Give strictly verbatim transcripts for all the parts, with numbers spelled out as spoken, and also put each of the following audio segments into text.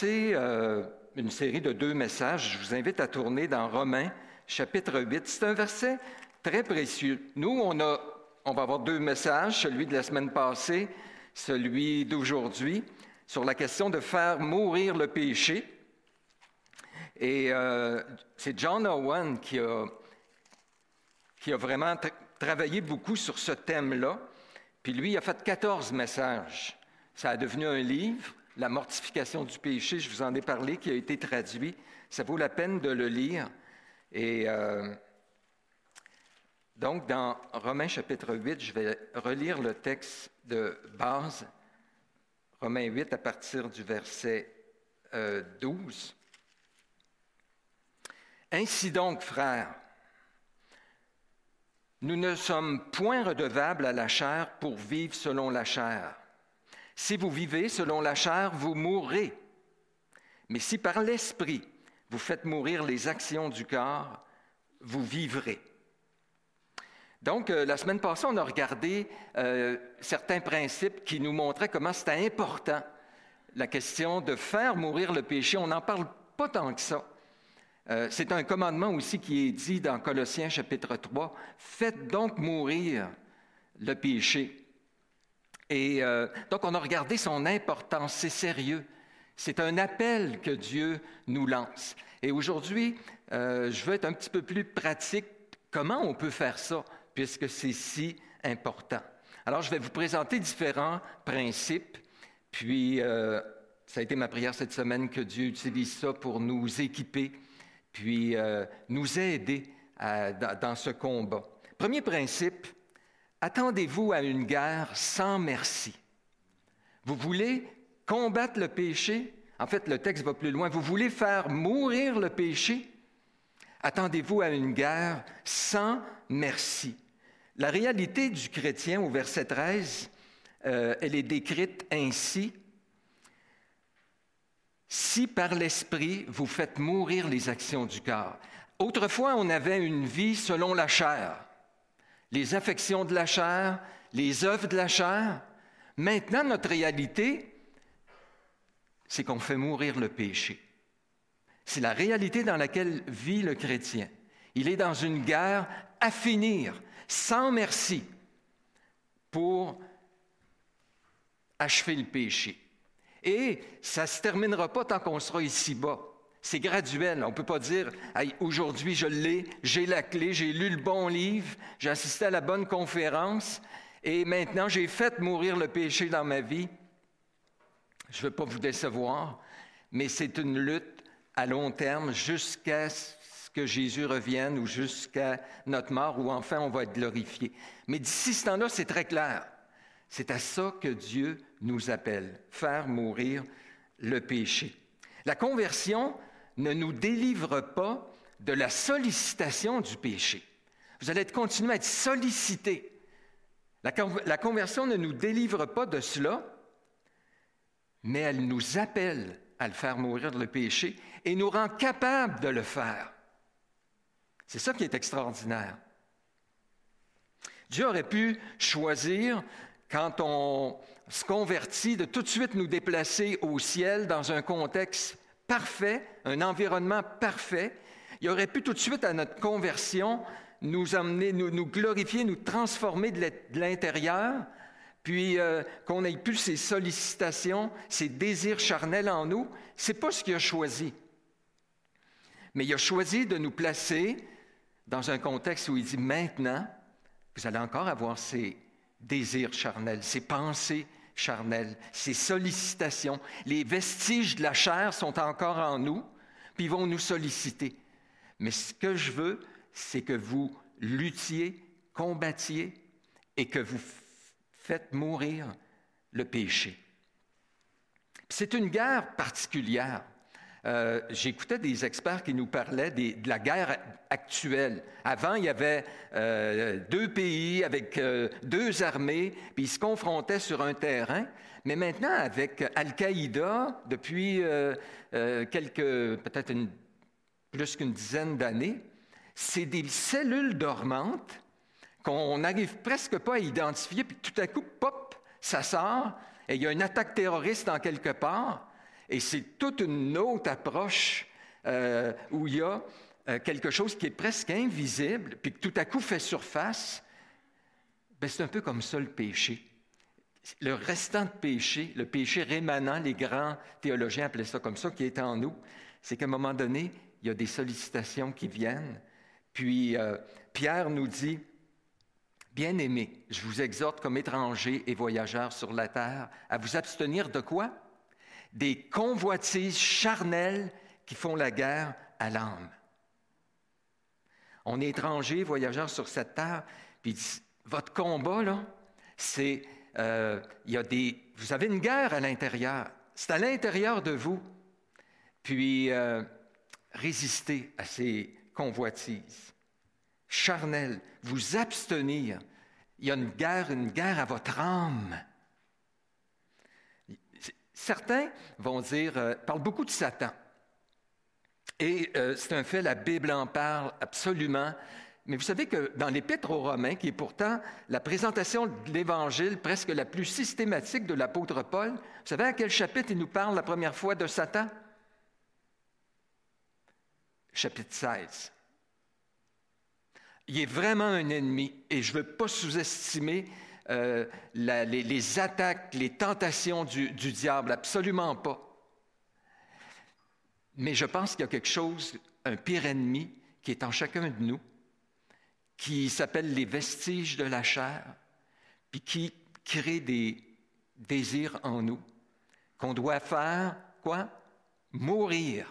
commencer euh, une série de deux messages. Je vous invite à tourner dans Romains, chapitre huit. C'est un verset très précieux. Nous, on, a, on va avoir deux messages, celui de la semaine passée, celui d'aujourd'hui, sur la question de faire mourir le péché. Et euh, c'est John Owen qui a, qui a vraiment tra- travaillé beaucoup sur ce thème-là. Puis lui, il a fait quatorze messages. Ça a devenu un livre, La mortification du péché, je vous en ai parlé, qui a été traduit. Ça vaut la peine de le lire. Et euh, donc, dans Romains chapitre huit, je vais relire le texte de base, Romains huit, à partir du verset euh, douze. Ainsi donc, frères, nous ne sommes point redevables à la chair pour vivre selon la chair. Si vous vivez selon la chair, vous mourrez. Mais si par l'Esprit, vous faites mourir les actions du corps, vous vivrez. Donc, euh, la semaine passée, on a regardé euh, certains principes qui nous montraient comment c'était important, la question de faire mourir le péché. On n'en parle pas tant que ça. Euh, c'est un commandement aussi qui est dit dans Colossiens chapitre trois. « Faites donc mourir le péché. » Et euh, donc, on a regardé son importance. C'est sérieux. C'est un appel que Dieu nous lance. Et aujourd'hui, euh, je veux être un petit peu plus pratique. Comment on peut faire ça, puisque c'est si important? Alors, je vais vous présenter différents principes. Puis, euh, ça a été ma prière cette semaine que Dieu utilise ça pour nous équiper, puis euh, nous aider à, dans, dans ce combat. Premier principe, attendez-vous à une guerre sans merci. Vous voulez combattre le péché? En fait, le texte va plus loin. Vous voulez faire mourir le péché? Attendez-vous à une guerre sans merci. La réalité du chrétien, au verset treize, euh, elle est décrite ainsi. Si par l'Esprit, vous faites mourir les actions du corps. Autrefois, on avait une vie selon la chair. Les affections de la chair, les œuvres de la chair. Maintenant, notre réalité, c'est qu'on fait mourir le péché. C'est la réalité dans laquelle vit le chrétien. Il est dans une guerre à finir, sans merci, pour achever le péché. Et ça ne se terminera pas tant qu'on sera ici-bas. C'est graduel. On ne peut pas dire hey, « aujourd'hui, je l'ai, j'ai la clé, j'ai lu le bon livre, j'ai assisté à la bonne conférence et maintenant, j'ai fait mourir le péché dans ma vie. » Je ne veux pas vous décevoir, mais c'est une lutte à long terme jusqu'à ce que Jésus revienne ou jusqu'à notre mort ou enfin on va être glorifié. Mais d'ici ce temps-là, c'est très clair. C'est à ça que Dieu nous appelle, faire mourir le péché. La conversion ne nous délivre pas de la sollicitation du péché. Vous allez continuer à être sollicité. La, con- la conversion ne nous délivre pas de cela, mais elle nous appelle à le faire mourir le péché et nous rend capables de le faire. C'est ça qui est extraordinaire. Dieu aurait pu choisir, quand on se convertit, de tout de suite nous déplacer au ciel dans un contexte parfait, un environnement parfait. Il aurait pu tout de suite, à notre conversion, nous emmener, nous, nous glorifier, nous transformer de l'intérieur, puis euh, qu'on n'ait plus ces sollicitations, ces désirs charnels en nous. Ce n'est pas ce qu'il a choisi. Mais il a choisi de nous placer dans un contexte où il dit « Maintenant, vous allez encore avoir ces désirs charnels, ces pensées charnelles, ces sollicitations. Les vestiges de la chair sont encore en nous, puis ils vont nous solliciter. Mais ce que je veux, c'est que vous luttiez, combattiez et que vous f- faites mourir le péché. » C'est une guerre particulière. Euh, j'écoutais des experts qui nous parlaient des, de la guerre actuelle. Avant, il y avait euh, deux pays avec euh, deux armées, puis ils se confrontaient sur un terrain. Mais maintenant, avec Al-Qaïda, depuis euh, euh, quelques, peut-être une, plus qu'une dizaine d'années, c'est des cellules dormantes qu'on n'arrive presque pas à identifier, puis tout à coup, pop, ça sort, et il y a une attaque terroriste en quelque part. Et c'est toute une autre approche euh, où il y a euh, quelque chose qui est presque invisible, puis que tout à coup fait surface. Bien, c'est un peu comme ça le péché. Le restant de péché, le péché rémanent, les grands théologiens appelaient ça comme ça, qui est en nous, c'est qu'à un moment donné, il y a des sollicitations qui viennent. Puis euh, Pierre nous dit, « Bien-aimés, je vous exhorte comme étrangers et voyageurs sur la terre à vous abstenir de quoi? Des convoitises charnelles qui font la guerre à l'âme. » On est étrangers, voyageurs sur cette terre, puis votre combat, là, c'est, euh, il y a des, vous avez une guerre à l'intérieur, c'est à l'intérieur de vous. Puis, euh, résistez à ces convoitises charnelles, vous abstenir. Il y a une guerre, une guerre à votre âme. Certains vont dire, euh, parlent beaucoup de Satan. Et euh, c'est un fait, la Bible en parle absolument. Mais vous savez que dans l'Épître aux Romains, qui est pourtant la présentation de l'Évangile presque la plus systématique de l'apôtre Paul, vous savez à quel chapitre il nous parle la première fois de Satan? Chapitre seize. Il est vraiment un ennemi, et je ne veux pas sous-estimer euh, la, les, les attaques, les tentations du, du diable, absolument pas. Mais je pense qu'il y a quelque chose, un pire ennemi, qui est en chacun de nous, qui s'appelle les vestiges de la chair, puis qui crée des désirs en nous, qu'on doit faire, quoi? Mourir.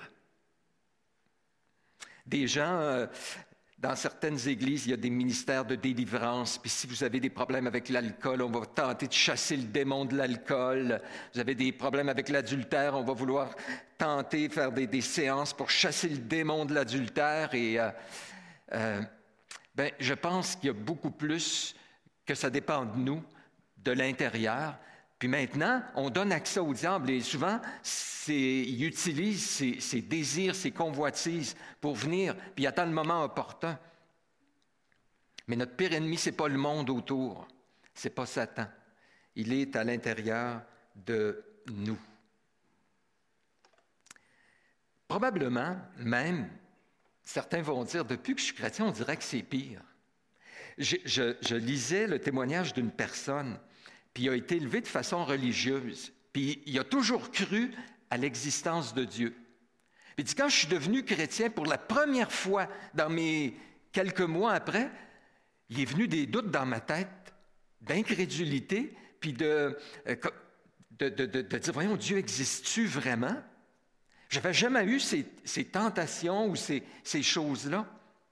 Des gens, euh, dans certaines églises, il y a des ministères de délivrance, puis si vous avez des problèmes avec l'alcool, on va tenter de chasser le démon de l'alcool. Vous avez des problèmes avec l'adultère, on va vouloir tenter de faire des, des séances pour chasser le démon de l'adultère. Et euh, euh, ben, je pense qu'il y a beaucoup plus que ça dépend de nous, de l'intérieur. Puis maintenant, on donne accès au diable et souvent, c'est, il utilise ses, ses désirs, ses convoitises pour venir, puis il attend le moment opportun. Mais notre pire ennemi, ce n'est pas le monde autour, ce n'est pas Satan. Il est à l'intérieur de nous. Probablement, même, certains vont dire, depuis que je suis chrétien, on dirait que c'est pire. Je, je, je lisais le témoignage d'une personne, puis il a été élevé de façon religieuse, puis il a toujours cru à l'existence de Dieu. Puis il dit, quand je suis devenu chrétien pour la première fois dans mes quelques mois après, il est venu des doutes dans ma tête, d'incrédulité, puis de, de, de, de, de dire, voyons, Dieu existe-tu vraiment? Je n'avais jamais eu ces, ces tentations ou ces, ces choses-là.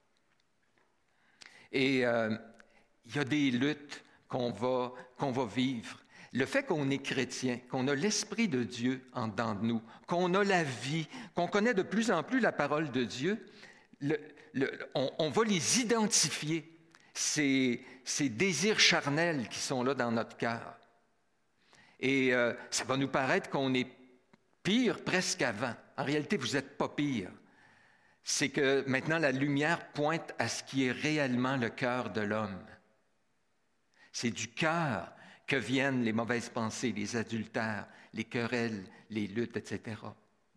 Et euh, il y a des luttes qu'on va, qu'on va vivre. Le fait qu'on est chrétien, qu'on a l'Esprit de Dieu en dedans de nous, qu'on a la vie, qu'on connaît de plus en plus la parole de Dieu, le, le, on, on va les identifier, ces, ces désirs charnels qui sont là dans notre cœur. Et euh, ça va nous paraître qu'on est pire presque avant. En réalité, vous n'êtes pas pire. C'est que maintenant, la lumière pointe à ce qui est réellement le cœur de l'homme. C'est du cœur que viennent les mauvaises pensées, les adultères, les querelles, les luttes, et cetera.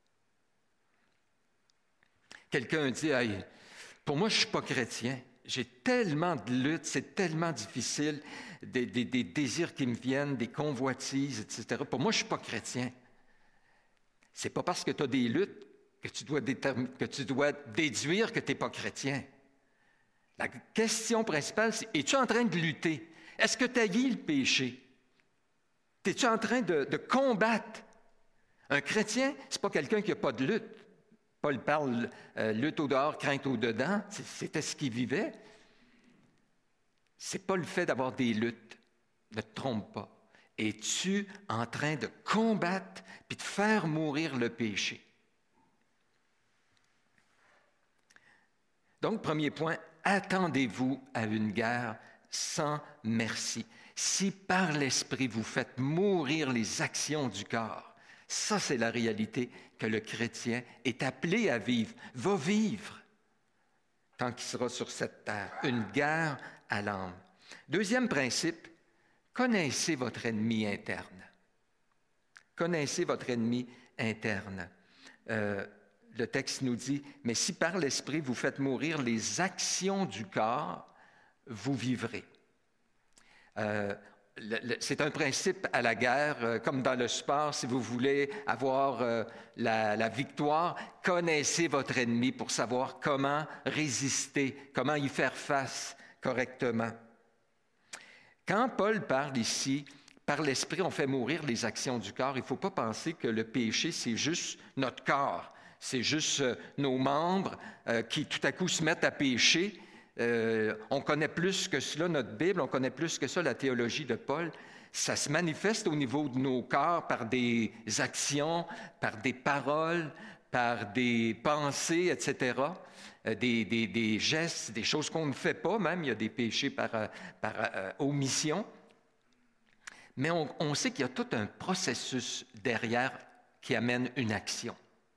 Quelqu'un dit, hey, pour moi, je ne suis pas chrétien. J'ai tellement de luttes, c'est tellement difficile, des, des, des désirs qui me viennent, des convoitises, et cetera. Pour moi, je ne suis pas chrétien. Ce n'est pas parce que tu as des luttes que tu dois, déterm- que tu dois déduire que tu n'es pas chrétien. La question principale, c'est, es-tu en train de lutter? Est-ce que tu haïs le péché? Es-tu en train de, de combattre? Un chrétien, ce n'est pas quelqu'un qui n'a pas de lutte. Paul parle euh, lutte au dehors, crainte au dedans. C'était ce qu'il vivait. Ce n'est pas le fait d'avoir des luttes. Ne te trompe pas. Es-tu en train de combattre puis de faire mourir le péché? Donc, premier point, attendez-vous à une guerre sans merci. Si par l'Esprit vous faites mourir les actions du corps, ça c'est la réalité que le chrétien est appelé à vivre, va vivre tant qu'il sera sur cette terre, une guerre à l'âme. Deuxième principe, connaissez votre ennemi interne. Connaissez votre ennemi interne. Euh, le texte nous dit, « Mais si par l'Esprit vous faites mourir les actions du corps, vous vivrez. Euh, » C'est un principe à la guerre, euh, comme dans le sport, si vous voulez avoir euh, la, la victoire, connaissez votre ennemi pour savoir comment résister, comment y faire face correctement. Quand Paul parle ici, par l'Esprit, on fait mourir les actions du corps, il ne faut pas penser que le péché, c'est juste notre corps, c'est juste euh, nos membres euh, qui tout à coup se mettent à pécher. Euh, on connaît plus que cela notre Bible, on connaît plus que ça la théologie de Paul. Ça se manifeste au niveau de nos corps par des actions, par des paroles, par des pensées, et cetera, euh, des, des, des gestes, des choses qu'on ne fait pas même. Il y a des péchés par, par euh, omission. Mais on, on sait qu'il y a tout un processus derrière qui amène une action.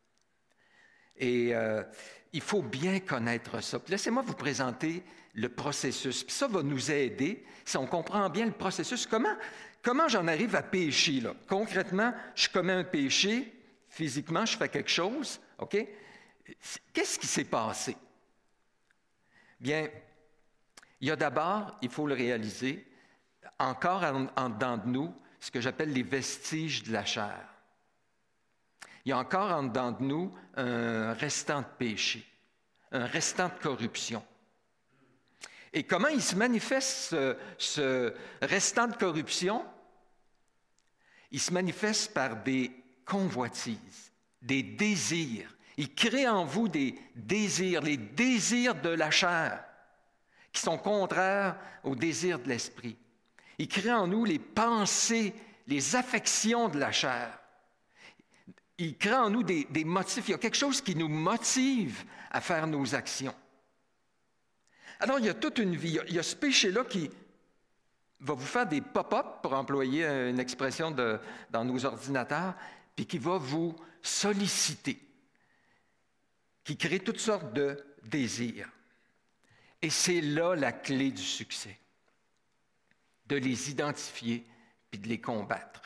Et euh, il faut bien connaître ça. Puis laissez-moi vous présenter le processus. Puis ça va nous aider, si on comprend bien le processus. Comment, comment j'en arrive à pécher, là? Concrètement, je commets un péché, physiquement, je fais quelque chose, OK? Qu'est-ce qui s'est passé? Bien, il y a d'abord, il faut le réaliser, encore en, en dedans de nous, ce que j'appelle les vestiges de la chair. Il y a encore en dedans de nous un restant de péché, un restant de corruption. Et comment il se manifeste ce, ce restant de corruption? Il se manifeste par des convoitises, des désirs. Il crée en vous des désirs, les désirs de la chair, qui sont contraires aux désirs de l'esprit. Il crée en nous les pensées, les affections de la chair. Il crée en nous des, des motifs. Il y a quelque chose qui nous motive à faire nos actions. Alors, il y a toute une vie. Il y a, il y a ce péché-là qui va vous faire des pop-up, pour employer une expression de, dans nos ordinateurs, puis qui va vous solliciter, qui crée toutes sortes de désirs. Et c'est là la clé du succès, de les identifier puis de les combattre.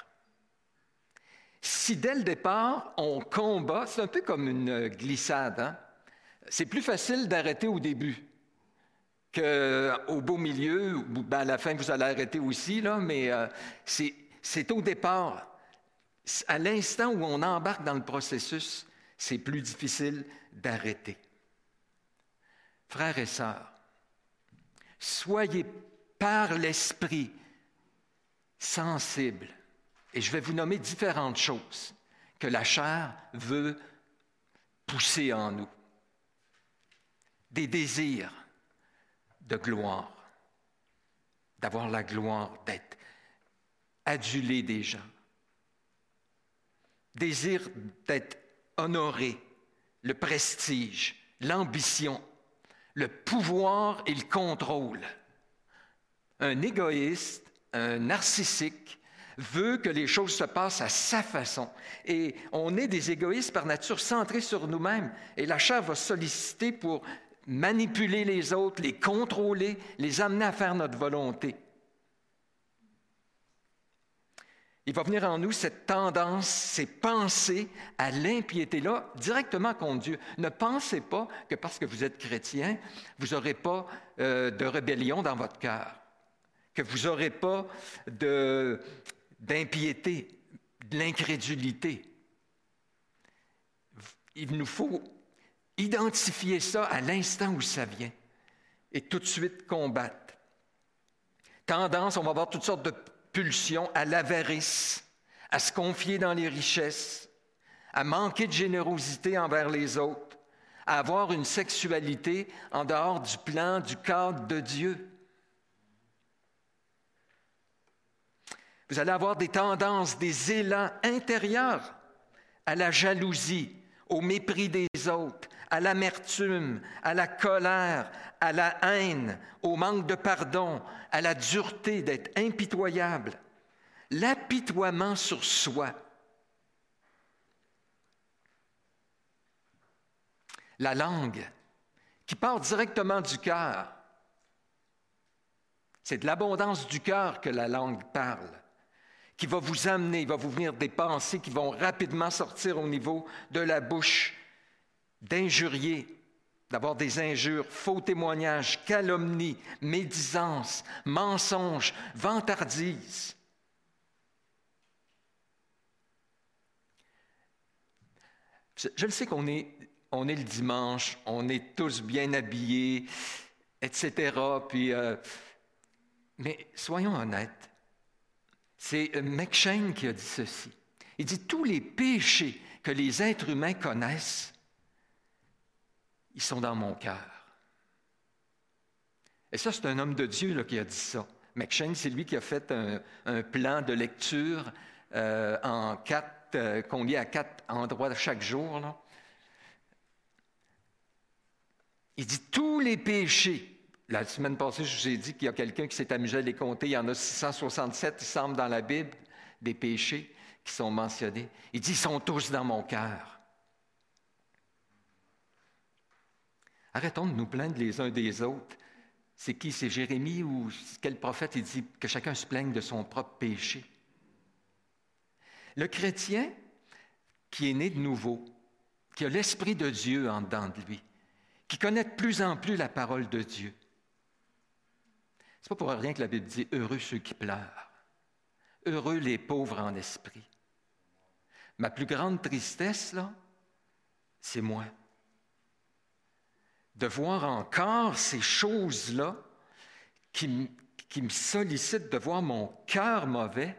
Si dès le départ, on combat, c'est un peu comme une glissade, hein? C'est plus facile d'arrêter au début qu'au beau milieu, ben à la fin vous allez arrêter aussi, là, mais euh, c'est, c'est au départ. À l'instant où on embarque dans le processus, c'est plus difficile d'arrêter. Frères et sœurs, soyez par l'Esprit sensibles. Et je vais vous nommer différentes choses que la chair veut pousser en nous. Des désirs de gloire, d'avoir la gloire, d'être adulé des gens. Désir d'être honoré, le prestige, l'ambition, le pouvoir et le contrôle. Un égoïste, un narcissique, veut que les choses se passent à sa façon. Et on est des égoïstes par nature, centrés sur nous-mêmes. Et la chair va solliciter pour manipuler les autres, les contrôler, les amener à faire notre volonté. Il va venir en nous cette tendance, ces pensées à l'impiété-là, directement contre Dieu. Ne pensez pas que parce que vous êtes chrétien, vous n'aurez pas euh, de rébellion dans votre cœur, que vous n'aurez pas de... d'impiété, de l'incrédulité. Il nous faut identifier ça à l'instant où ça vient et tout de suite combattre. Tendance, on va avoir toutes sortes de pulsions à l'avarice, à se confier dans les richesses, à manquer de générosité envers les autres, à avoir une sexualité en dehors du plan, du cadre de Dieu. Vous allez avoir des tendances, des élans intérieurs à la jalousie, au mépris des autres, à l'amertume, à la colère, à la haine, au manque de pardon, à la dureté, d'être impitoyable, l'apitoiement sur soi. La langue qui part directement du cœur. C'est de l'abondance du cœur que la langue parle, qui va vous amener, il va vous venir des pensées qui vont rapidement sortir au niveau de la bouche, d'injurier, d'avoir des injures, faux témoignages, calomnies, médisances, mensonges, vantardises. Je, je le sais qu'on est, on est le dimanche, on est tous bien habillés, et cetera. Puis, euh, mais soyons honnêtes. C'est McCheyne qui a dit ceci. Il dit, tous les péchés que les êtres humains connaissent, ils sont dans mon cœur. Et ça, c'est un homme de Dieu là, qui a dit ça. McCheyne, c'est lui qui a fait un, un plan de lecture euh, en quatre, euh, qu'on lit à quatre endroits chaque jour. Là. Il dit, tous les péchés. La semaine passée, je vous ai dit qu'il y a quelqu'un qui s'est amusé à les compter. Il y en a six cent soixante-sept, il semble, dans la Bible, des péchés qui sont mentionnés. Il dit, ils sont tous dans mon cœur. Arrêtons de nous plaindre les uns des autres. C'est qui? C'est Jérémie ou quel prophète? Il dit que chacun se plaigne de son propre péché. Le chrétien qui est né de nouveau, qui a l'Esprit de Dieu en dedans de lui, qui connaît de plus en plus la parole de Dieu, c'est pas pour rien que la Bible dit « Heureux ceux qui pleurent, heureux les pauvres en esprit ». Ma plus grande tristesse, là, c'est moi. De voir encore ces choses-là qui, m- qui me sollicitent, de voir mon cœur mauvais.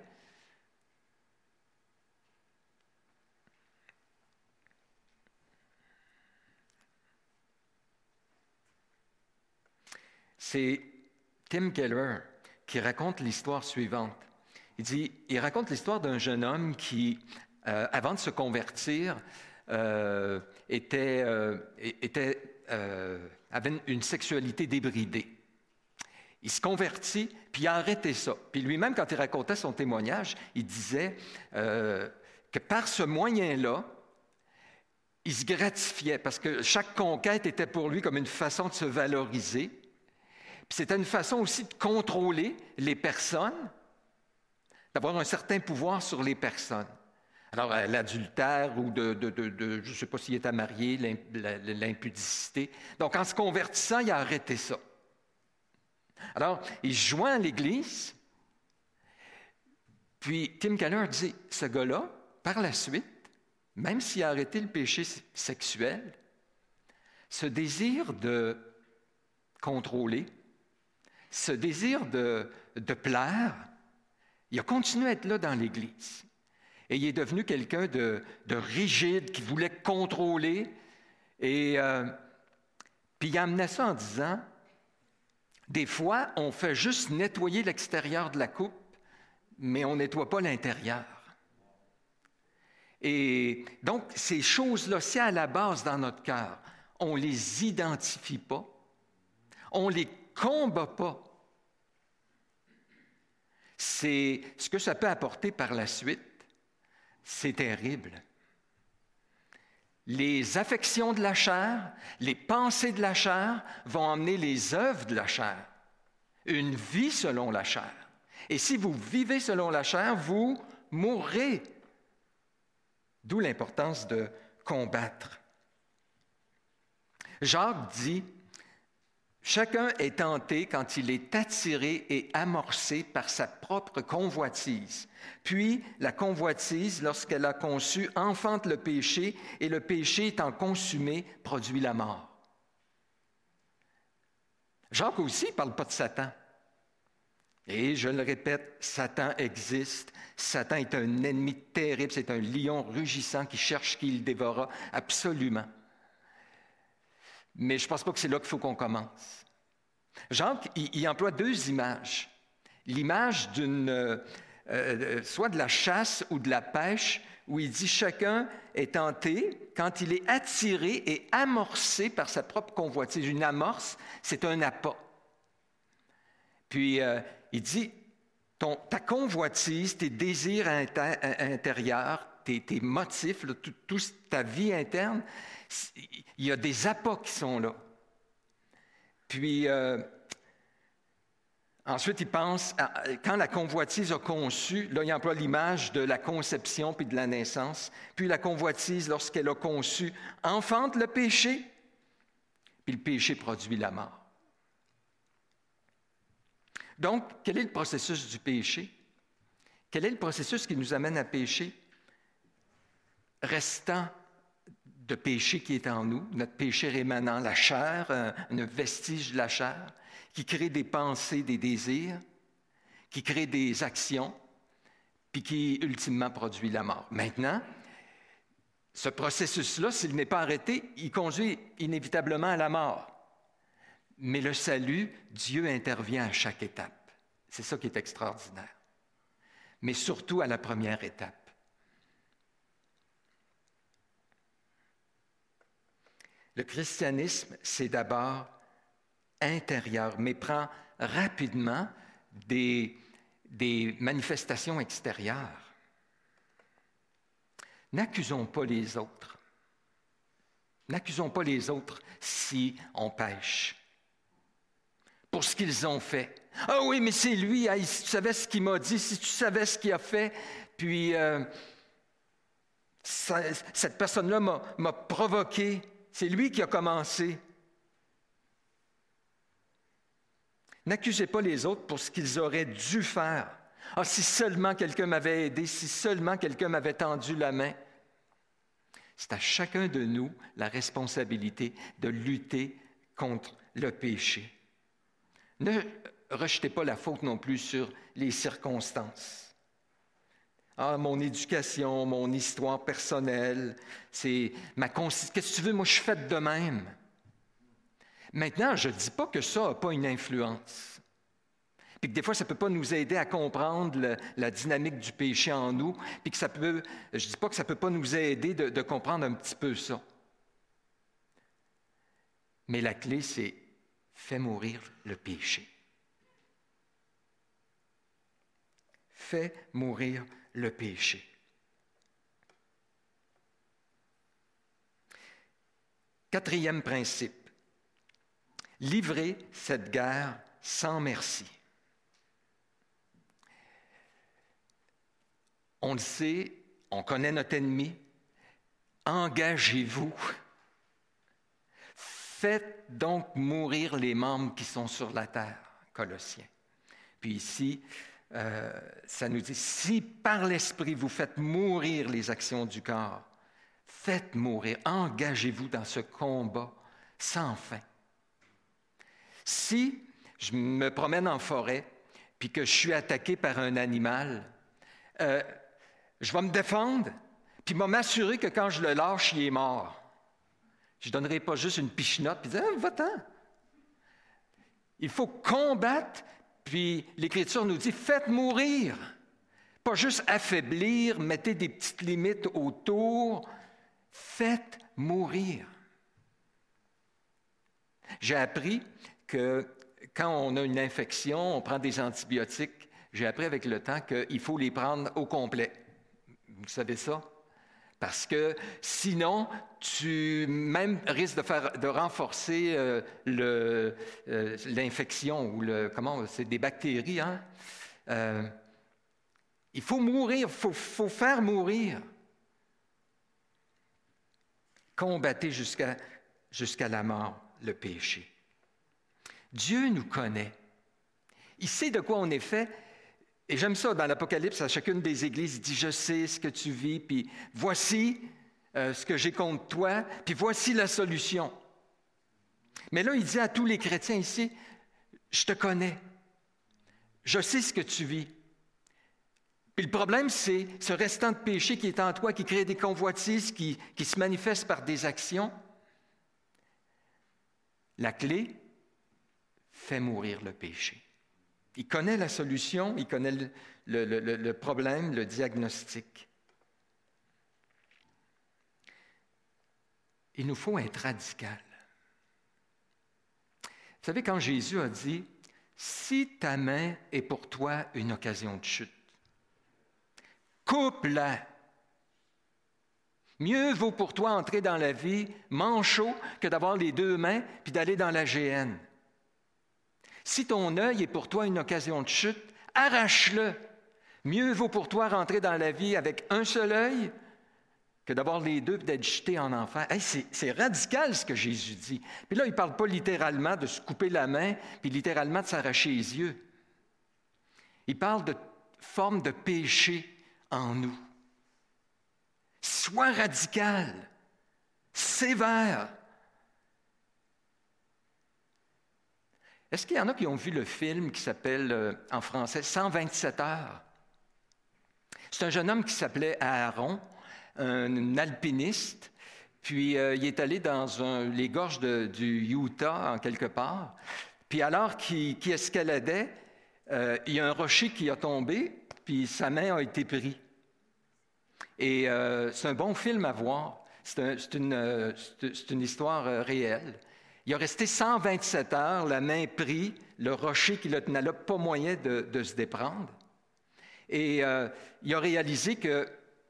C'est Tim Keller qui raconte l'histoire suivante. Il dit, il raconte l'histoire d'un jeune homme qui, euh, avant de se convertir, euh, était, euh, était, euh, avait une sexualité débridée. Il se convertit, puis il a arrêté ça. Puis lui-même, quand il racontait son témoignage, il disait euh, que par ce moyen-là, il se gratifiait, parce que chaque conquête était pour lui comme une façon de se valoriser. Puis c'était une façon aussi de contrôler les personnes, d'avoir un certain pouvoir sur les personnes. Alors, l'adultère ou de, de, de, de je ne sais pas s'il était marié, l'impudicité. Donc, en se convertissant, il a arrêté ça. Alors, il se joint à l'Église, puis Tim Keller dit, ce gars-là, par la suite, même s'il a arrêté le péché sexuel, ce désir de contrôler, ce désir de, de plaire, il a continué à être là dans l'Église. Et il est devenu quelqu'un de, de rigide, qui voulait contrôler. Et euh, puis il amenait ça en disant, des fois, on fait juste nettoyer l'extérieur de la coupe, mais on ne nettoie pas l'intérieur. Et donc, ces choses-là, si à la base dans notre cœur, on ne les identifie pas, on ne les combat pas, c'est ce que ça peut apporter par la suite, c'est terrible. Les affections de la chair, les pensées de la chair vont emmener les œuvres de la chair. Une vie selon la chair. Et si vous vivez selon la chair, vous mourrez. D'où l'importance de combattre. Jacques dit, « Chacun est tenté quand il est attiré et amorcé par sa propre convoitise. Puis la convoitise, lorsqu'elle a conçu, enfante le péché, et le péché étant consumé, produit la mort. » Jacques aussi ne parle pas de Satan. Et je le répète, Satan existe. Satan est un ennemi terrible, c'est un lion rugissant qui cherche qui le dévorera absolument. Mais je ne pense pas que c'est là qu'il faut qu'on commence. Jacques, il, il emploie deux images. L'image d'une, euh, euh, soit de la chasse ou de la pêche, où il dit chacun est tenté quand il est attiré et amorcé par sa propre convoitise. Une amorce, c'est un appât. Puis euh, il dit, ton, ta convoitise, tes désirs inter, intérieurs, tes, tes motifs, là, tout, tout, ta vie interne, il y a des appâts qui sont là. Puis, euh, Ensuite, il pense, à, quand la convoitise a conçu, là, il emploie l'image de la conception puis de la naissance. Puis la convoitise, lorsqu'elle a conçu, enfante le péché, puis le péché produit la mort. Donc, quel est le processus du péché? Quel est le processus qui nous amène à pécher? Restant de péché qui est en nous, notre péché rémanent, la chair, un, un vestige de la chair, qui crée des pensées, des désirs, qui crée des actions, puis qui ultimement produit la mort. Maintenant, ce processus-là, s'il n'est pas arrêté, il conduit inévitablement à la mort. Mais le salut, Dieu intervient à chaque étape. C'est ça qui est extraordinaire. Mais surtout à la première étape. Le christianisme, c'est d'abord intérieur, mais prend rapidement des, des manifestations extérieures. N'accusons pas les autres. N'accusons pas les autres si on pêche. Pour ce qu'ils ont fait. Ah oui, mais c'est lui, hey, si tu savais ce qu'il m'a dit, si tu savais ce qu'il a fait, puis euh, ça, cette personne-là m'a, m'a provoqué, c'est lui qui a commencé. N'accusez pas les autres pour ce qu'ils auraient dû faire. Ah, si seulement quelqu'un m'avait aidé, si seulement quelqu'un m'avait tendu la main. C'est à chacun de nous la responsabilité de lutter contre le péché. Ne rejetez pas la faute non plus sur les circonstances. Ah, mon éducation, mon histoire personnelle, c'est ma consistance. Qu'est-ce que tu veux? Moi, je suis faite de même. Maintenant, je ne dis pas que ça n'a pas une influence. Puis que des fois, ça ne peut pas nous aider à comprendre le, la dynamique du péché en nous. Puis que ça peut, je ne dis pas que ça ne peut pas nous aider de, de comprendre un petit peu ça. Mais la clé, c'est fais mourir le péché. Fais mourir le péché. Quatrième principe. Livrez cette guerre sans merci. On le sait, on connaît notre ennemi. Engagez-vous. Faites donc mourir les membres qui sont sur la terre, Colossiens. Puis ici, euh, ça nous dit, si par l'Esprit vous faites mourir les actions du corps, faites mourir, engagez-vous dans ce combat sans fin. Si je me promène en forêt, puis que je suis attaqué par un animal, euh, je vais me défendre, puis je vais m'assurer que quand je le lâche, il est mort. Je ne donnerai pas juste une pichenote, puis dire ah, « va-t'en ». Il faut combattre, puis l'Écriture nous dit « faites mourir ». Pas juste affaiblir, mettez des petites limites autour. Faites mourir. J'ai appris que quand on a une infection, on prend des antibiotiques. J'ai appris avec le temps qu'il faut les prendre au complet. Vous savez ça? Parce que sinon, tu même risques de faire de renforcer euh, le, euh, l'infection ou le comment c'est des bactéries. Hein? Euh, il faut mourir, il faut, faut faire mourir. Combattez jusqu'à, jusqu'à la mort le péché. Dieu nous connaît. Il sait de quoi on est fait. Et j'aime ça, dans l'Apocalypse, à chacune des églises, il dit « Je sais ce que tu vis, puis voici euh, ce que j'ai contre toi, puis voici la solution. » Mais là, il dit à tous les chrétiens ici « Je te connais. Je sais ce que tu vis. » Puis le problème, c'est ce restant de péché qui est en toi, qui crée des convoitises, qui, qui se manifeste par des actions. La clé, fais mourir le péché. Il connaît la solution, il connaît le, le, le, le problème, le diagnostic. Il nous faut être radical. Vous savez, quand Jésus a dit « Si ta main est pour toi une occasion de chute, coupe-la. Mieux vaut pour toi entrer dans la vie manchot que d'avoir les deux mains puis d'aller dans la géhenne. Si ton œil est pour toi une occasion de chute, arrache-le. Mieux vaut pour toi rentrer dans la vie avec un seul œil que d'avoir les deux et d'être jeté en enfer. Hey, c'est, c'est radical ce que Jésus dit. Puis là, il ne parle pas littéralement de se couper la main, puis littéralement de s'arracher les yeux. Il parle de forme de péché en nous. Sois radical, sévère. Est-ce qu'il y en a qui ont vu le film qui s'appelle, euh, en français, cent vingt-sept heures? C'est un jeune homme qui s'appelait Aaron, un alpiniste, puis euh, il est allé dans un, les gorges de, du Utah, en quelque part, puis alors qu'il, qu'il escaladait, euh, il y a un rocher qui a tombé, puis sa main a été prise. Et euh, c'est un bon film à voir. C'est, un, c'est, une, euh, c'est, c'est une histoire euh, réelle. Il a resté cent vingt-sept heures, la main prise, le rocher qui le tenait là, pas moyen de, de se déprendre. Et euh, il a réalisé que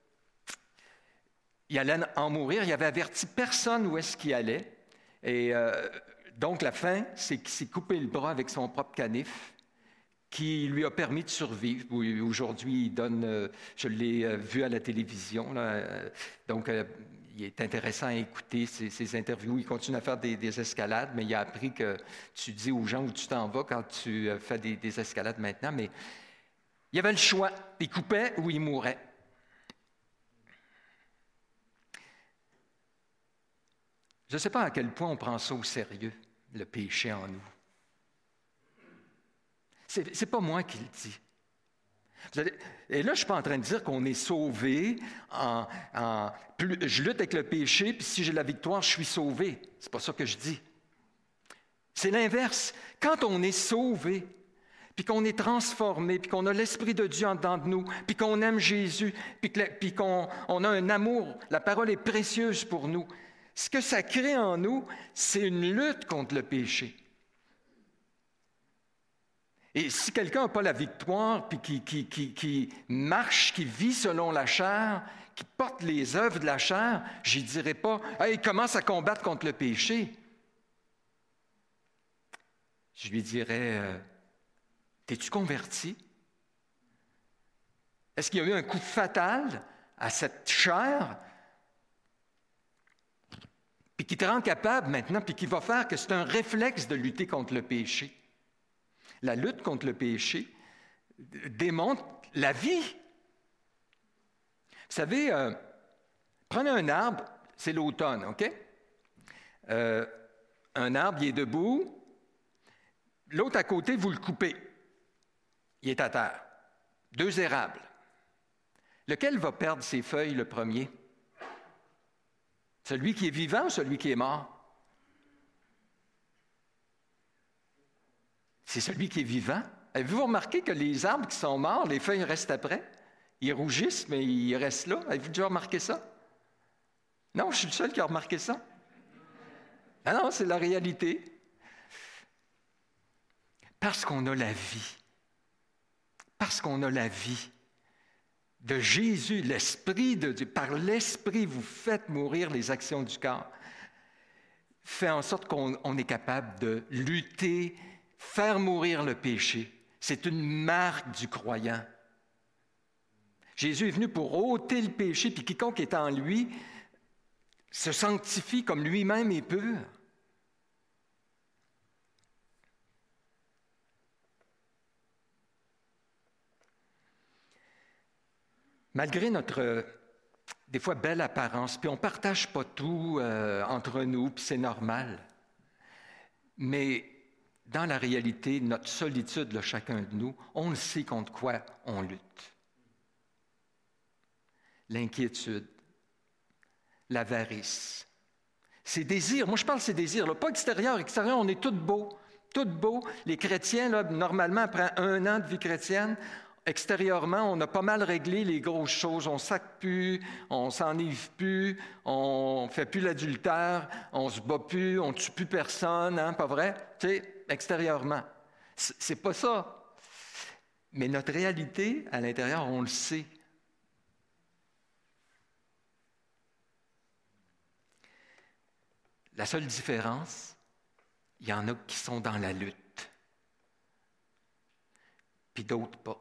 il allait en mourir. Il avait averti personne où est-ce qu'il allait. Et euh, donc, la fin, c'est qu'il s'est coupé le bras avec son propre canif, qui lui a permis de survivre. Aujourd'hui, il donne, euh, je l'ai euh, vu à la télévision, là, euh, donc euh, il est intéressant à écouter ses, ses interviews. Il continue à faire des, des escalades, mais il a appris que tu dis aux gens où tu t'en vas quand tu euh, fais des, des escalades maintenant. Mais il avait le choix. Il coupait ou il mourait. Je ne sais pas à quel point on prend ça au sérieux, le péché en nous. Ce n'est pas moi qui le dis. Vous allez, et là, je ne suis pas en train de dire qu'on est sauvé en, en plus, je lutte avec le péché, puis si j'ai la victoire, je suis sauvé. Ce n'est pas ça que je dis. C'est l'inverse. Quand on est sauvé, puis qu'on est transformé, puis qu'on a l'Esprit de Dieu en dedans de nous, puis qu'on aime Jésus, puis, que, puis qu'on on a un amour, la parole est précieuse pour nous. Ce que ça crée en nous, c'est une lutte contre le péché. Et si quelqu'un n'a pas la victoire, puis qui, qui, qui, qui marche, qui vit selon la chair, qui porte les œuvres de la chair, je ne dirais pas « Hey, commence à combattre contre le péché ». Je lui dirais euh, « T'es-tu converti? Est-ce qu'il y a eu un coup fatal à cette chair? » Puis qui te rend capable maintenant, puis qui va faire que c'est un réflexe de lutter contre le péché. La lutte contre le péché démontre la vie. Vous savez, euh, prenez un arbre, c'est l'automne, OK? Euh, un arbre, il est debout. L'autre à côté, vous le coupez. Il est à terre. Deux érables. Lequel va perdre ses feuilles le premier? Celui qui est vivant ou celui qui est mort? C'est celui qui est vivant. Avez-vous remarqué que les arbres qui sont morts, les feuilles restent après? Ils rougissent, mais ils restent là. Avez-vous déjà remarqué ça? Non, je suis le seul qui a remarqué ça. Ah non, c'est la réalité. Parce qu'on a la vie. Parce qu'on a la vie de Jésus, l'Esprit de Dieu. Par l'Esprit, vous faites mourir les actions du corps. Fait en sorte qu'on on est capable de lutter, faire mourir le péché. C'est une marque du croyant. Jésus est venu pour ôter le péché, puis quiconque est en lui se sanctifie comme lui-même est pur. Malgré notre, euh, des fois, belle apparence, puis on ne partage pas tout euh, entre nous, puis c'est normal. Mais dans la réalité, notre solitude, là, chacun de nous, on le sait contre quoi on lutte. L'inquiétude, l'avarice, ces désirs. Moi, je parle de ces désirs, là, pas extérieur. Extérieur, on est tous beaux, tous beaux. Les chrétiens, là, normalement, après un an de vie chrétienne, extérieurement, on a pas mal réglé les grosses choses. On ne sac plus, on ne s'enivre plus, on ne fait plus l'adultère, on ne se bat plus, on ne tue plus personne, hein, pas vrai? Tu sais, extérieurement. C'est pas ça. Mais notre réalité, à l'intérieur, on le sait. La seule différence, il y en a qui sont dans la lutte. puis d'autres pas.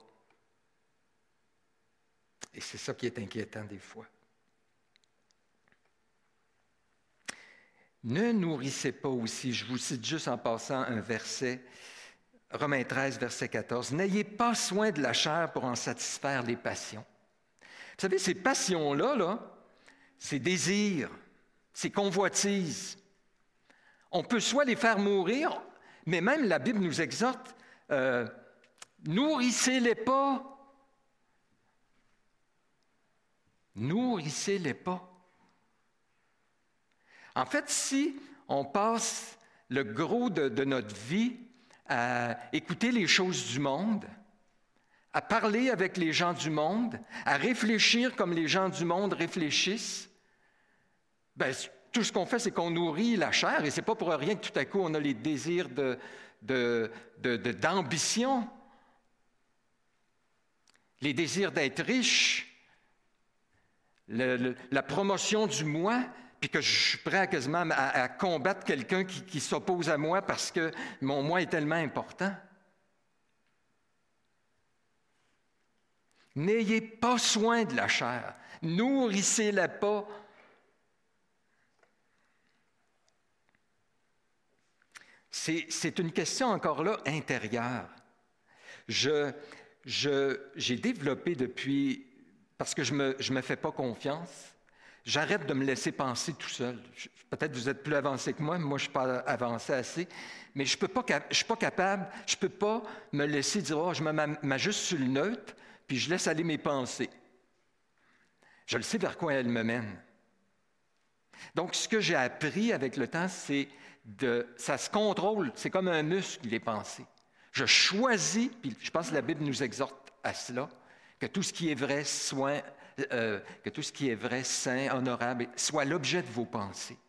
Et c'est ça qui est inquiétant des fois. Ne nourrissez pas aussi, je vous cite juste en passant un verset, Romains treize, verset quatorze, « N'ayez pas soin de la chair pour en satisfaire les passions. » Vous savez, ces passions-là, là, ces désirs, ces convoitises, on peut soit les faire mourir, mais même la Bible nous exhorte, euh, nourrissez-les pas. Nourrissez-les pas. En fait, si on passe le gros de, de notre vie à écouter les choses du monde, à parler avec les gens du monde, à réfléchir comme les gens du monde réfléchissent, bien, tout ce qu'on fait, c'est qu'on nourrit la chair, et ce n'est pas pour rien que tout à coup, on a les désirs de, de, de, de, d'ambition, les désirs d'être riche, le, le, la promotion du moi, puis que je suis prêt à quasiment à, à combattre quelqu'un qui, qui s'oppose à moi parce que mon moi est tellement important. N'ayez pas soin de la chair, nourrissez-la pas. C'est, c'est une question encore là intérieure. Je, je, j'ai développé depuis, parce que je ne me, je me fais pas confiance, j'arrête de me laisser penser tout seul. Je, peut-être que vous êtes plus avancé que moi, mais moi je ne suis pas avancé assez, mais je ne suis pas capable, je ne peux pas me laisser dire « oh, je m'ajuste sur le neutre », puis je laisse aller mes pensées. Je le sais vers quoi elles me mènent. Donc, ce que j'ai appris avec le temps, c'est de... ça se contrôle, c'est comme un muscle, les pensées. Je choisis, puis je pense que la Bible nous exhorte à cela, que tout ce qui est vrai, soit, euh, que tout ce qui est vrai, saint, honorable, soit l'objet de vos pensées.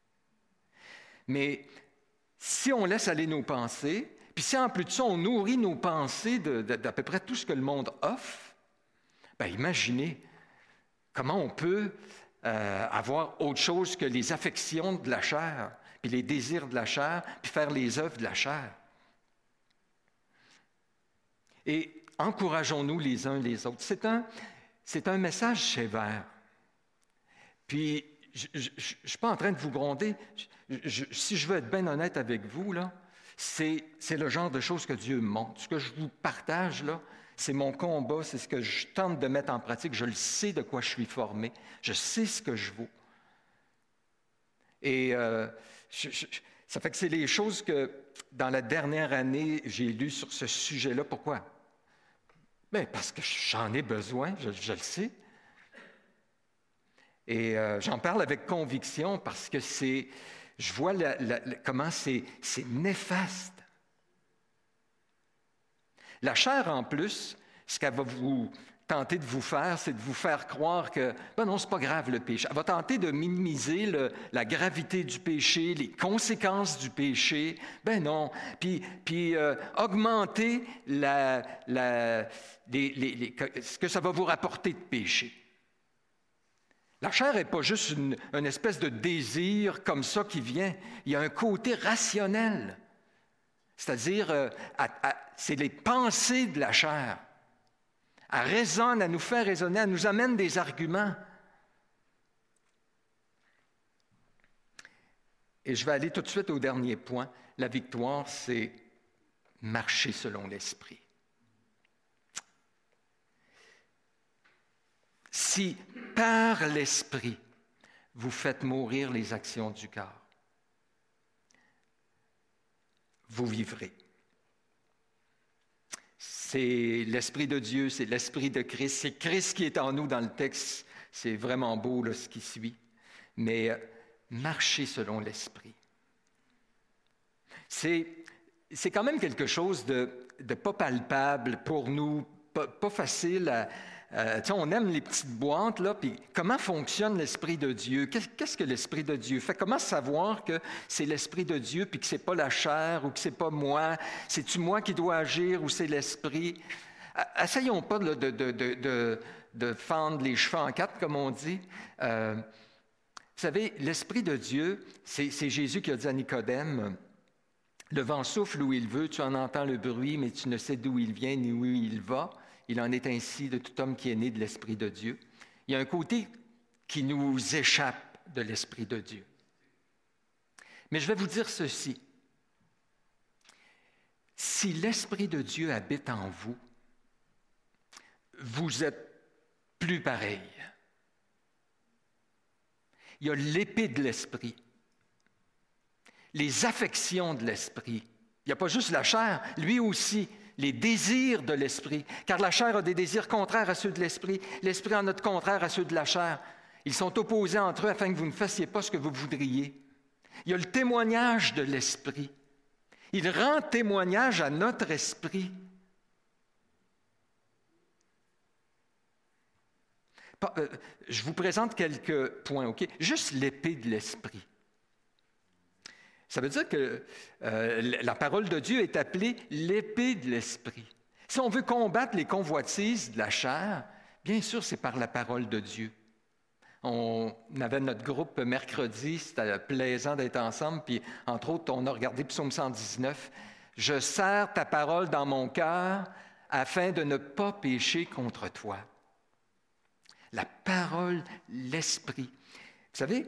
Mais si on laisse aller nos pensées, puis si en plus de ça, on nourrit nos pensées de, de, d'à peu près tout ce que le monde offre, bien imaginez comment on peut euh, avoir autre chose que les affections de la chair, puis les désirs de la chair, puis faire les œuvres de la chair. Et encourageons-nous les uns les autres. C'est un, c'est un message sévère. Puis, je ne suis pas en train de vous gronder. Je, je, si je veux être bien honnête avec vous, là, c'est, c'est le genre de choses que Dieu me montre. Ce que je vous partage, là, c'est mon combat, c'est ce que je tente de mettre en pratique. Je le sais de quoi je suis formé. Je sais ce que je vaux. Et euh, je, je, ça fait que c'est les choses que, dans la dernière année, j'ai lues sur ce sujet-là. Pourquoi? Bien, parce que j'en ai besoin, je, je le sais. Et euh, j'en parle avec conviction parce que c'est, je vois la, la, la, comment c'est, c'est néfaste. La chair, en plus, ce qu'elle va vous tenter de vous faire, c'est de vous faire croire que, ben non, c'est pas grave le péché. Elle va tenter de minimiser le, la gravité du péché, les conséquences du péché. Ben non. Puis, puis euh, augmenter la, la, les, les, les, ce que ça va vous rapporter de péché. La chair n'est pas juste une, une espèce de désir comme ça qui vient. Il y a un côté rationnel. C'est-à-dire, euh, à, à, c'est les pensées de la chair. Elle raisonne, elle nous fait raisonner, elle nous amène des arguments. Et je vais aller tout de suite au dernier point. La victoire, c'est marcher selon l'Esprit. Si par l'Esprit, vous faites mourir les actions du cœur, vous vivrez. C'est l'Esprit de Dieu, c'est l'Esprit de Christ, c'est Christ qui est en nous dans le texte. C'est vraiment beau là, ce qui suit. Mais euh, marcher selon l'Esprit. C'est, c'est quand même quelque chose de, de pas palpable pour nous, pas, pas facile à... Euh, on aime les petites boîtes, là, puis comment fonctionne l'Esprit de Dieu? Qu'est-ce que l'Esprit de Dieu fait? Comment savoir que c'est l'Esprit de Dieu, puis que ce n'est pas la chair, ou que ce n'est pas moi? C'est-tu moi qui dois agir, ou c'est l'Esprit? Essayons pas de, de, de, de, de fendre les cheveux en quatre, comme on dit. Euh, vous savez, l'Esprit de Dieu, c'est, c'est Jésus qui a dit à Nicodème, Le vent souffle où il veut, tu en entends le bruit, mais tu ne sais d'où il vient ni où il va. Il en est ainsi de tout homme qui est né de l'Esprit de Dieu. Il y a un côté qui nous échappe de l'Esprit de Dieu. Mais je vais vous dire ceci. Si l'Esprit de Dieu habite en vous, vous êtes plus pareil. Il y a l'épée de l'Esprit, les affections de l'Esprit. Il n'y a pas juste la chair, lui aussi, les désirs de l'Esprit. Car la chair a des désirs contraires à ceux de l'Esprit, l'Esprit en a de contraires à ceux de la chair. Ils sont opposés entre eux afin que vous ne fassiez pas ce que vous voudriez. Il y a le témoignage de l'Esprit. Il rend témoignage à notre esprit. Je vous présente quelques points, OK? Juste l'épée de l'Esprit. Ça veut dire que euh, la parole de Dieu est appelée l'épée de l'Esprit. Si on veut combattre les convoitises de la chair, bien sûr, c'est par la parole de Dieu. On avait notre groupe mercredi, c'était plaisant d'être ensemble, puis entre autres, on a regardé Psaume cent dix-neuf. « Je serre ta parole dans mon cœur afin de ne pas pécher contre toi. » La parole, l'Esprit. Vous savez,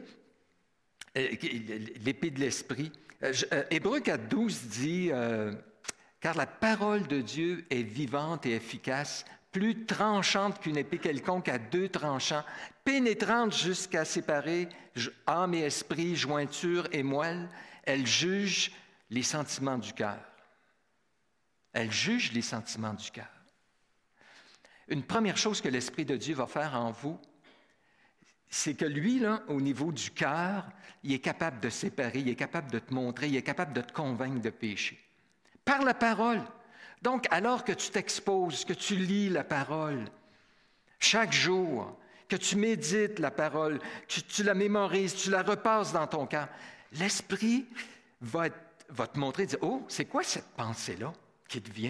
l'épée de l'Esprit. Hébreux quatre douze dit euh, « Car la parole de Dieu est vivante et efficace, plus tranchante qu'une épée quelconque à deux tranchants, pénétrante jusqu'à séparer âme et esprit, jointure et moelle. Elle juge les sentiments du cœur. » Elle juge les sentiments du cœur. Une première chose que l'Esprit de Dieu va faire en vous, c'est que lui, là, au niveau du cœur, il est capable de séparer, il est capable de te montrer, il est capable de te convaincre de pécher. Par la parole. Donc, alors que tu t'exposes, que tu lis la parole, chaque jour, que tu médites la parole, que tu la mémorises, tu la repasses dans ton cœur, l'Esprit va, être, va te montrer, dire, « Oh, c'est quoi cette pensée-là qui te vient? »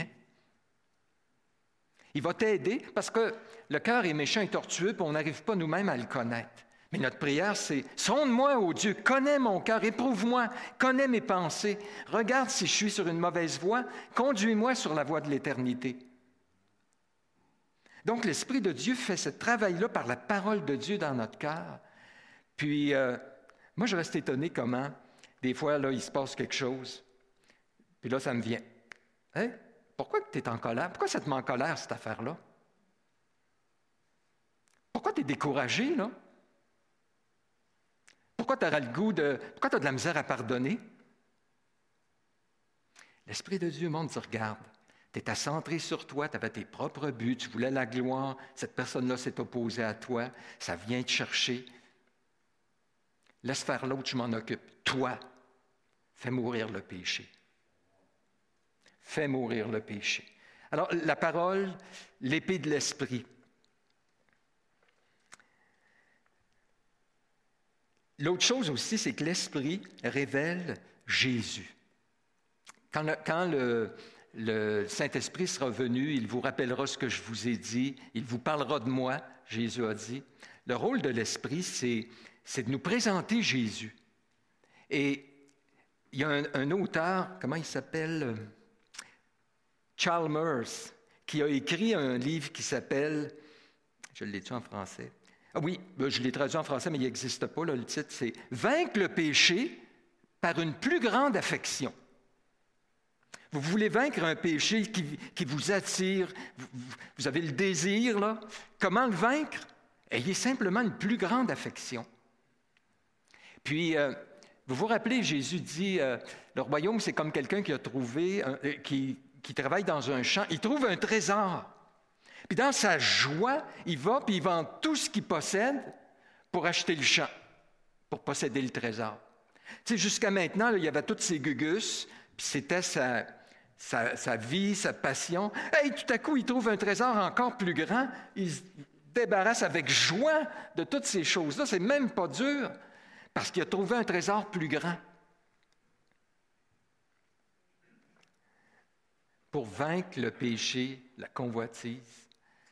Il va t'aider parce que le cœur est méchant et tortueux, puis on n'arrive pas nous-mêmes à le connaître. Mais notre prière, c'est « Sonde-moi, ô Dieu, connais mon cœur, éprouve-moi, connais mes pensées, regarde si je suis sur une mauvaise voie, conduis-moi sur la voie de l'éternité. » Donc, l'Esprit de Dieu fait ce travail-là par la parole de Dieu dans notre cœur. Puis, euh, moi, je reste étonné comment, des fois, là, il se passe quelque chose, puis là, ça me vient. Hein? Pourquoi tu es en colère? Pourquoi ça te met en colère, cette affaire-là? Pourquoi tu es découragé, là? Pourquoi tu auras le goût de... Pourquoi tu as de la misère à pardonner? L'Esprit de Dieu montre, dit, regarde, tu étais centré sur toi, tu avais tes propres buts, tu voulais la gloire, cette personne-là s'est opposée à toi, ça vient te chercher. Laisse faire l'autre, je m'en occupe. Toi, fais mourir le péché. Fais mourir le péché. Alors, la parole, l'épée de l'Esprit. L'autre chose aussi, c'est que l'Esprit révèle Jésus. Quand le, quand le, le Saint-Esprit sera venu, il vous rappellera ce que je vous ai dit, il vous parlera de moi, Jésus a dit. Le rôle de l'Esprit, c'est, c'est de nous présenter Jésus. Et il y a un, un auteur, comment il s'appelle? Chalmers, qui a écrit un livre qui s'appelle, je l'ai dit en français, ah oui, je l'ai traduit en français, mais il n'existe pas, là, le titre, c'est « Vaincre le péché par une plus grande affection ». Vous voulez vaincre un péché qui, qui vous attire, vous, vous avez le désir, là. Comment le vaincre? Ayez simplement une plus grande affection. Puis, euh, vous vous rappelez, Jésus dit, euh, le royaume, c'est comme quelqu'un qui a trouvé, un, euh, qui qui travaille dans un champ, il trouve un trésor. Puis dans sa joie, il va puis il vend tout ce qu'il possède pour acheter le champ, pour posséder le trésor. Tu sais, jusqu'à maintenant, là, il y avait toutes ces gugus, puis c'était sa, sa, sa vie, sa passion. Hey, tout à coup, il trouve un trésor encore plus grand, il se débarrasse avec joie de toutes ces choses-là. C'est même pas dur, parce qu'il a trouvé un trésor plus grand. Pour vaincre le péché, la convoitise,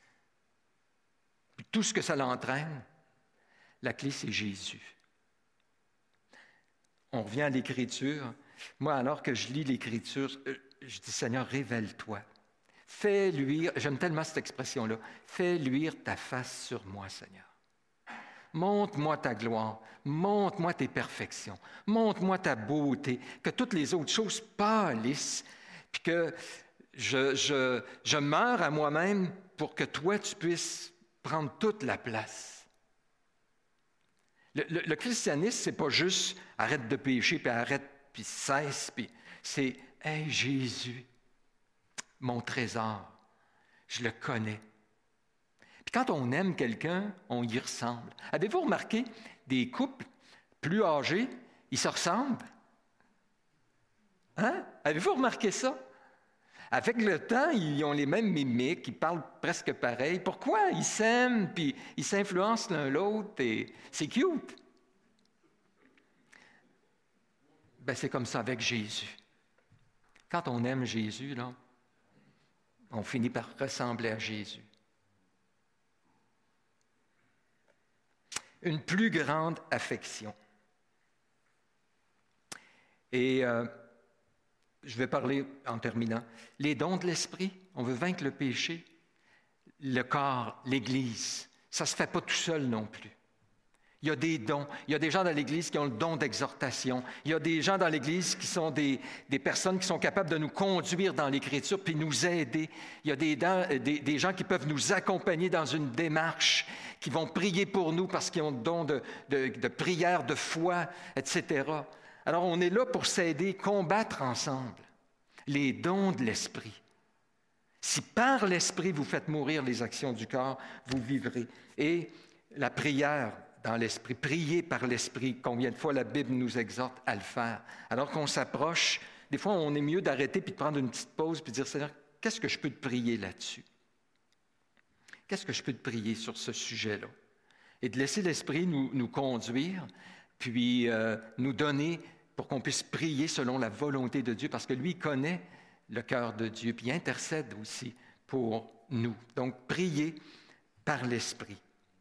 puis tout ce que ça l'entraîne, la clé, c'est Jésus. On revient à l'Écriture. Moi, alors que je lis l'Écriture, je dis, Seigneur, révèle-toi. Fais luire, j'aime tellement cette expression-là, fais luire ta face sur moi, Seigneur. Montre-moi ta gloire, montre-moi tes perfections, montre-moi ta beauté, que toutes les autres choses pâlissent, puis que je, je, je meurs à moi-même pour que toi, tu puisses prendre toute la place. Le, le, le christianisme, c'est pas juste arrête de pécher, puis arrête, puis cesse, puis c'est « Hey Jésus, mon trésor, je le connais. » Puis quand on aime quelqu'un, on y ressemble. Avez-vous remarqué des couples plus âgés, ils se ressemblent? Hein? Avez-vous remarqué ça? Avec le temps, ils ont les mêmes mimiques, ils parlent presque pareil. Pourquoi? Ils s'aiment, puis ils s'influencent l'un l'autre, et c'est cute. Ben, c'est comme ça avec Jésus. Quand on aime Jésus, là, on finit par ressembler à Jésus. Une plus grande affection. Et euh, je vais parler en terminant. Les dons de l'esprit, on veut vaincre le péché. Le corps, l'Église, ça ne se fait pas tout seul non plus. Il y a des dons. Il y a des gens dans l'Église qui ont le don d'exhortation. Il y a des gens dans l'Église qui sont des, des personnes qui sont capables de nous conduire dans l'Écriture puis nous aider. Il y a des, des, des gens qui peuvent nous accompagner dans une démarche, qui vont prier pour nous parce qu'ils ont le don de, de, de prière, de foi, et cetera. Alors, on est là pour s'aider, combattre ensemble les dons de l'Esprit. Si par l'Esprit vous faites mourir les actions du corps, vous vivrez. Et la prière dans l'Esprit, prier par l'Esprit, combien de fois la Bible nous exhorte à le faire. Alors qu'on s'approche, des fois on est mieux d'arrêter puis de prendre une petite pause puis de dire, Seigneur, qu'est-ce que je peux te prier là-dessus? Qu'est-ce que je peux te prier sur ce sujet-là? Et de laisser l'Esprit nous, nous conduire, puis euh, nous donner pour qu'on puisse prier selon la volonté de Dieu, parce que lui, il connaît le cœur de Dieu, puis il intercède aussi pour nous. Donc, prier par l'Esprit.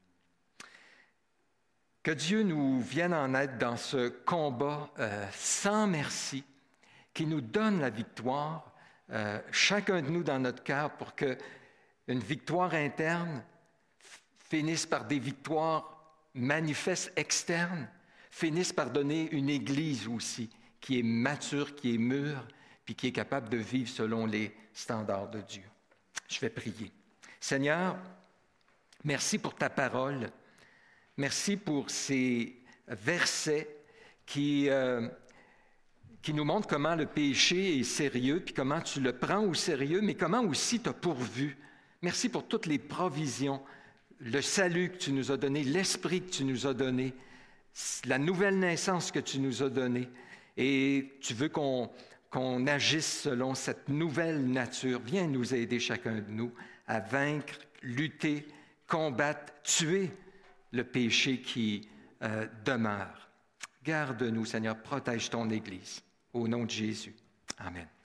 Que Dieu nous vienne en aide dans ce combat euh, sans merci, qui nous donne la victoire, euh, chacun de nous dans notre cœur, pour que une victoire interne finisse par des victoires manifestes externes, finisse par donner une Église aussi qui est mature, qui est mûre, puis qui est capable de vivre selon les standards de Dieu. Je vais prier. Seigneur, merci pour ta parole. Merci pour ces versets qui, euh, qui nous montrent comment le péché est sérieux, puis comment tu le prends au sérieux, mais comment aussi tu as pourvu. Merci pour toutes les provisions, le salut que tu nous as donné, l'esprit que tu nous as donné, la nouvelle naissance que tu nous as donnée. Et tu veux qu'on, qu'on agisse selon cette nouvelle nature. Viens nous aider, chacun de nous, à vaincre, lutter, combattre, tuer le péché qui euh, demeure. Garde-nous, Seigneur, protège ton Église. Au nom de Jésus. Amen.